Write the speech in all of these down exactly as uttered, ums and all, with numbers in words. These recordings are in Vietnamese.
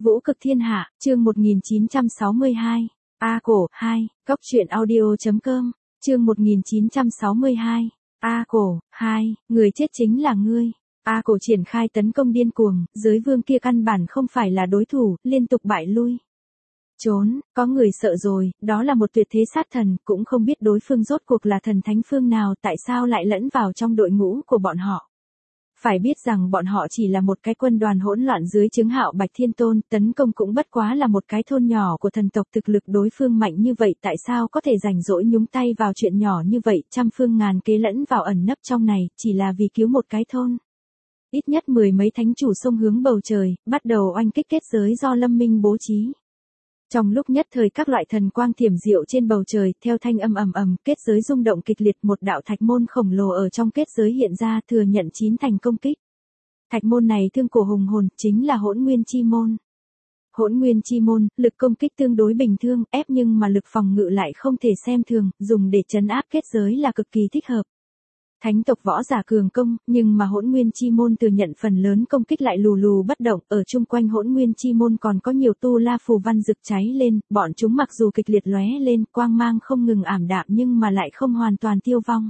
Vũ cực thiên hạ, chương một nghìn chín trăm sáu mươi hai. A cổ, hai, Cốc truyện audio.com, chương một nghìn chín trăm sáu mươi hai. A cổ, hai, người chết chính là ngươi. A cổ triển khai tấn công điên cuồng, giới vương kia căn bản không phải là đối thủ, liên tục bại lui. Trốn, có người sợ rồi, đó là một tuyệt thế sát thần, cũng không biết đối phương rốt cuộc là thần thánh phương nào, tại sao lại lẫn vào trong đội ngũ của bọn họ. Phải biết rằng bọn họ chỉ là một cái quân đoàn hỗn loạn dưới chứng Hạo Bạch Thiên Tôn, tấn công cũng bất quá là một cái thôn nhỏ của thần tộc, thực lực đối phương mạnh như vậy, tại sao có thể rảnh rỗi nhúng tay vào chuyện nhỏ như vậy, trăm phương ngàn kế lẫn vào ẩn nấp trong này, chỉ là vì cứu một cái thôn. Ít nhất mười mấy thánh chủ xông hướng bầu trời, bắt đầu oanh kích kết giới do Lâm Minh bố trí. Trong lúc nhất thời các loại thần quang thiểm diệu trên bầu trời, theo thanh âm ầm ầm, kết giới rung động kịch liệt, một đạo thạch môn khổng lồ ở trong kết giới hiện ra, thừa nhận chín thành công kích. Thạch môn này thương cổ hùng hồn, chính là Hỗn Nguyên Chi Môn. Hỗn Nguyên Chi Môn, lực công kích tương đối bình thường, ép nhưng mà lực phòng ngự lại không thể xem thường, dùng để trấn áp kết giới là cực kỳ thích hợp. Thánh tộc võ giả cường công, nhưng mà Hỗn Nguyên Chi Môn thừa nhận phần lớn công kích lại lù lù bất động, ở chung quanh Hỗn Nguyên Chi Môn còn có nhiều tu la phù văn rực cháy lên, bọn chúng mặc dù kịch liệt lóe lên, quang mang không ngừng ảm đạm nhưng mà lại không hoàn toàn tiêu vong.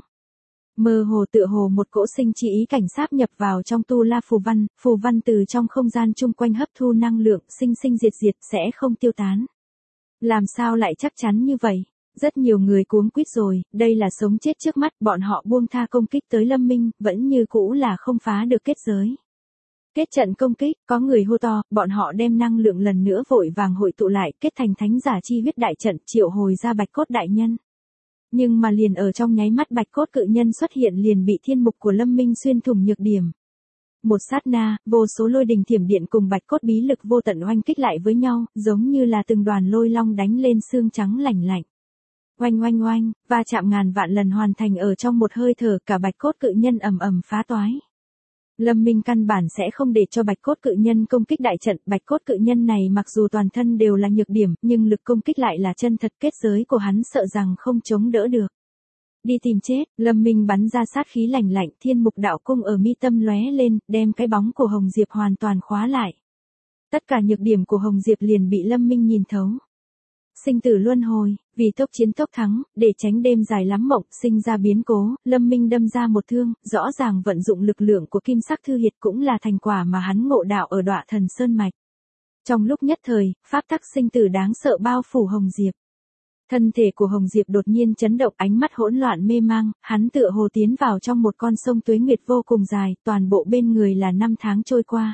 Mơ hồ tựa hồ một cỗ sinh chi ý cảnh sáp nhập vào trong tu la phù văn, phù văn từ trong không gian chung quanh hấp thu năng lượng, sinh sinh diệt diệt sẽ không tiêu tán. Làm sao lại chắc chắn như vậy? Rất nhiều người cuống quýt rồi, đây là sống chết trước mắt, bọn họ buông tha công kích tới Lâm Minh, vẫn như cũ là không phá được kết giới. Kết trận công kích, có người hô to, bọn họ đem năng lượng lần nữa vội vàng hội tụ lại, kết thành thánh giả chi huyết đại trận, triệu hồi ra Bạch Cốt đại nhân. Nhưng mà liền ở trong nháy mắt Bạch Cốt cự nhân xuất hiện liền bị thiên mục của Lâm Minh xuyên thủng nhược điểm. Một sát na, vô số lôi đình thiểm điện cùng Bạch Cốt bí lực vô tận oanh kích lại với nhau, giống như là từng đoàn lôi long đánh lên xương trắng lạnh lạnh. Oanh oanh oanh, va chạm ngàn vạn lần hoàn thành ở trong một hơi thở, cả Bạch Cốt cự nhân ầm ầm phá toái. Lâm Minh căn bản sẽ không để cho Bạch Cốt cự nhân công kích đại trận, Bạch Cốt cự nhân này mặc dù toàn thân đều là nhược điểm, nhưng lực công kích lại là chân thật, kết giới của hắn sợ rằng không chống đỡ được. Đi tìm chết, Lâm Minh bắn ra sát khí lạnh lạnh, thiên mục đạo cung ở mi tâm lóe lên, đem cái bóng của Hồng Diệp hoàn toàn khóa lại. Tất cả nhược điểm của Hồng Diệp liền bị Lâm Minh nhìn thấu. Sinh tử luân hồi, vì tốc chiến tốc thắng, để tránh đêm dài lắm mộng, sinh ra biến cố, Lâm Minh đâm ra một thương, rõ ràng vận dụng lực lượng của Kim Sắc Thư Hiệt cũng là thành quả mà hắn ngộ đạo ở Đọa Thần Sơn Mạch. Trong lúc nhất thời, pháp tắc sinh tử đáng sợ bao phủ Hồng Diệp. Thân thể của Hồng Diệp đột nhiên chấn động, ánh mắt hỗn loạn mê mang, hắn tựa hồ tiến vào trong một con sông tuế nguyệt vô cùng dài, toàn bộ bên người là năm tháng trôi qua.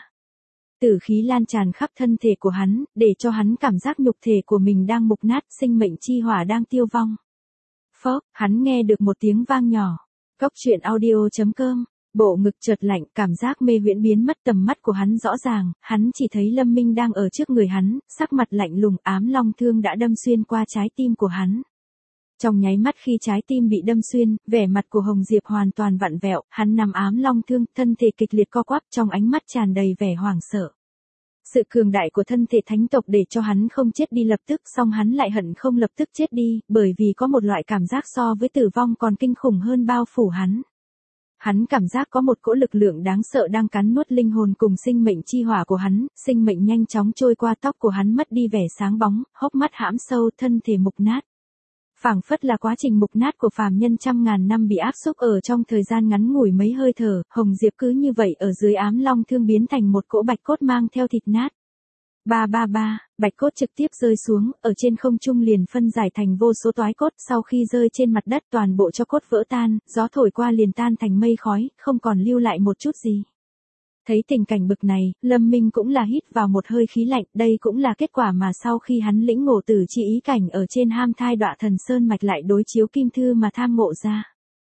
Tử khí lan tràn khắp thân thể của hắn, để cho hắn cảm giác nhục thể của mình đang mục nát, sinh mệnh chi hỏa đang tiêu vong. Phốc, hắn nghe được một tiếng vang nhỏ. Cốc truyện audio.com, bộ ngực chợt lạnh, cảm giác mê huyễn biến mất, tầm mắt của hắn rõ ràng, hắn chỉ thấy Lâm Minh đang ở trước người hắn, sắc mặt lạnh lùng, ám long thương đã đâm xuyên qua trái tim của hắn. Trong nháy mắt khi trái tim bị đâm xuyên, vẻ mặt của Hồng Diệp hoàn toàn vặn vẹo, hắn nằm ám long thương, thân thể kịch liệt co quắp, trong ánh mắt tràn đầy vẻ hoảng sợ. Sự cường đại của thân thể thánh tộc để cho hắn không chết đi lập tức, song hắn lại hận không lập tức chết đi, bởi vì có một loại cảm giác so với tử vong còn kinh khủng hơn bao phủ hắn. Hắn cảm giác có một cỗ lực lượng đáng sợ đang cắn nuốt linh hồn cùng sinh mệnh chi hỏa của hắn, sinh mệnh nhanh chóng trôi qua, tóc của hắn mất đi vẻ sáng bóng, hốc mắt hãm sâu, thân thể mục nát. Phảng phất là quá trình mục nát của phàm nhân trăm ngàn năm bị áp xúc ở trong thời gian ngắn ngủi mấy hơi thở, Hồng Diệp cứ như vậy ở dưới ám long thương biến thành một cỗ bạch cốt mang theo thịt nát. Ba ba ba, bạch cốt trực tiếp rơi xuống, ở trên không trung liền phân giải thành vô số toái cốt, sau khi rơi trên mặt đất toàn bộ cho cốt vỡ tan, gió thổi qua liền tan thành mây khói, không còn lưu lại một chút gì. Thấy tình cảnh bực này, Lâm Minh cũng là hít vào một hơi khí lạnh, đây cũng là kết quả mà sau khi hắn lĩnh ngộ tử chi ý cảnh ở trên ham thai Đọa Thần Sơn Mạch lại đối chiếu kim thư mà tham ngộ ra.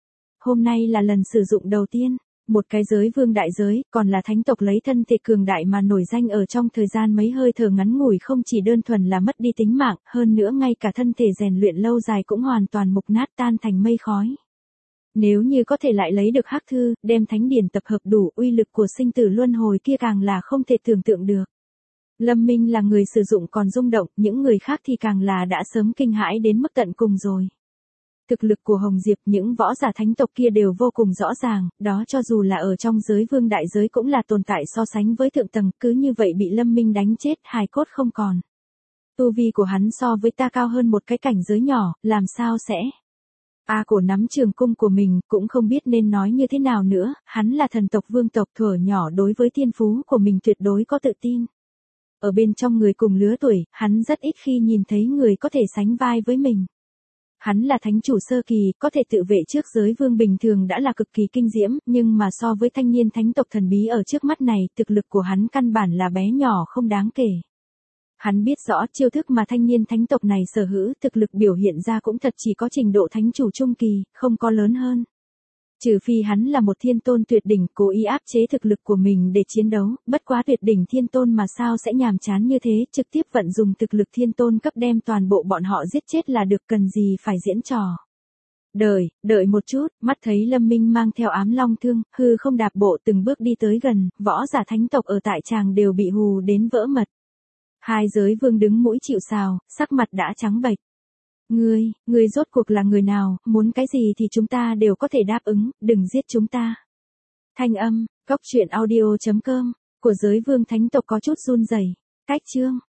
Hôm nay là lần sử dụng đầu tiên, một cái giới vương đại giới, còn là thánh tộc lấy thân thể cường đại mà nổi danh ở trong thời gian mấy hơi thở ngắn ngủi, không chỉ đơn thuần là mất đi tính mạng, hơn nữa ngay cả thân thể rèn luyện lâu dài cũng hoàn toàn mục nát tan thành mây khói. Nếu như có thể lại lấy được hắc thư, đem thánh điển tập hợp đủ, uy lực của sinh tử luân hồi kia càng là không thể tưởng tượng được. Lâm Minh là người sử dụng còn rung động, những người khác thì càng là đã sớm kinh hãi đến mức tận cùng rồi. Thực lực của Hồng Diệp những võ giả thánh tộc kia đều vô cùng rõ ràng, đó cho dù là ở trong giới vương đại giới cũng là tồn tại so sánh với thượng tầng, cứ như vậy bị Lâm Minh đánh chết, hài cốt không còn. Tu vi của hắn so với ta cao hơn một cái cảnh giới nhỏ, làm sao sẽ... A Cổ nắm trường cung của mình, cũng không biết nên nói như thế nào nữa, hắn là thần tộc vương tộc thuở nhỏ đối với thiên phú của mình tuyệt đối có tự tin. Ở bên trong người cùng lứa tuổi, hắn rất ít khi nhìn thấy người có thể sánh vai với mình. Hắn là thánh chủ sơ kỳ, có thể tự vệ trước giới vương bình thường đã là cực kỳ kinh diễm, nhưng mà so với thanh niên thánh tộc thần bí ở trước mắt này, thực lực của hắn căn bản là bé nhỏ không đáng kể. Hắn biết rõ chiêu thức mà thanh niên thánh tộc này sở hữu, thực lực biểu hiện ra cũng thật chỉ có trình độ thánh chủ trung kỳ, không có lớn hơn. Trừ phi hắn là một thiên tôn tuyệt đỉnh cố ý áp chế thực lực của mình để chiến đấu, bất quá tuyệt đỉnh thiên tôn mà sao sẽ nhàm chán như thế, trực tiếp vận dùng thực lực thiên tôn cấp đem toàn bộ bọn họ giết chết là được, cần gì phải diễn trò. Đợi, đợi một chút, mắt thấy Lâm Minh mang theo ám long thương, hư không đạp bộ từng bước đi tới gần, võ giả thánh tộc ở tại tràng đều bị hù đến vỡ mật. Hai giới vương đứng mũi chịu sào, sắc mặt đã trắng bệch. Ngươi, ngươi rốt cuộc là người nào, muốn cái gì thì chúng ta đều có thể đáp ứng, đừng giết chúng ta. Thanh âm, góc truyện audio chấm com, của giới vương thánh tộc có chút run rẩy. Cách chương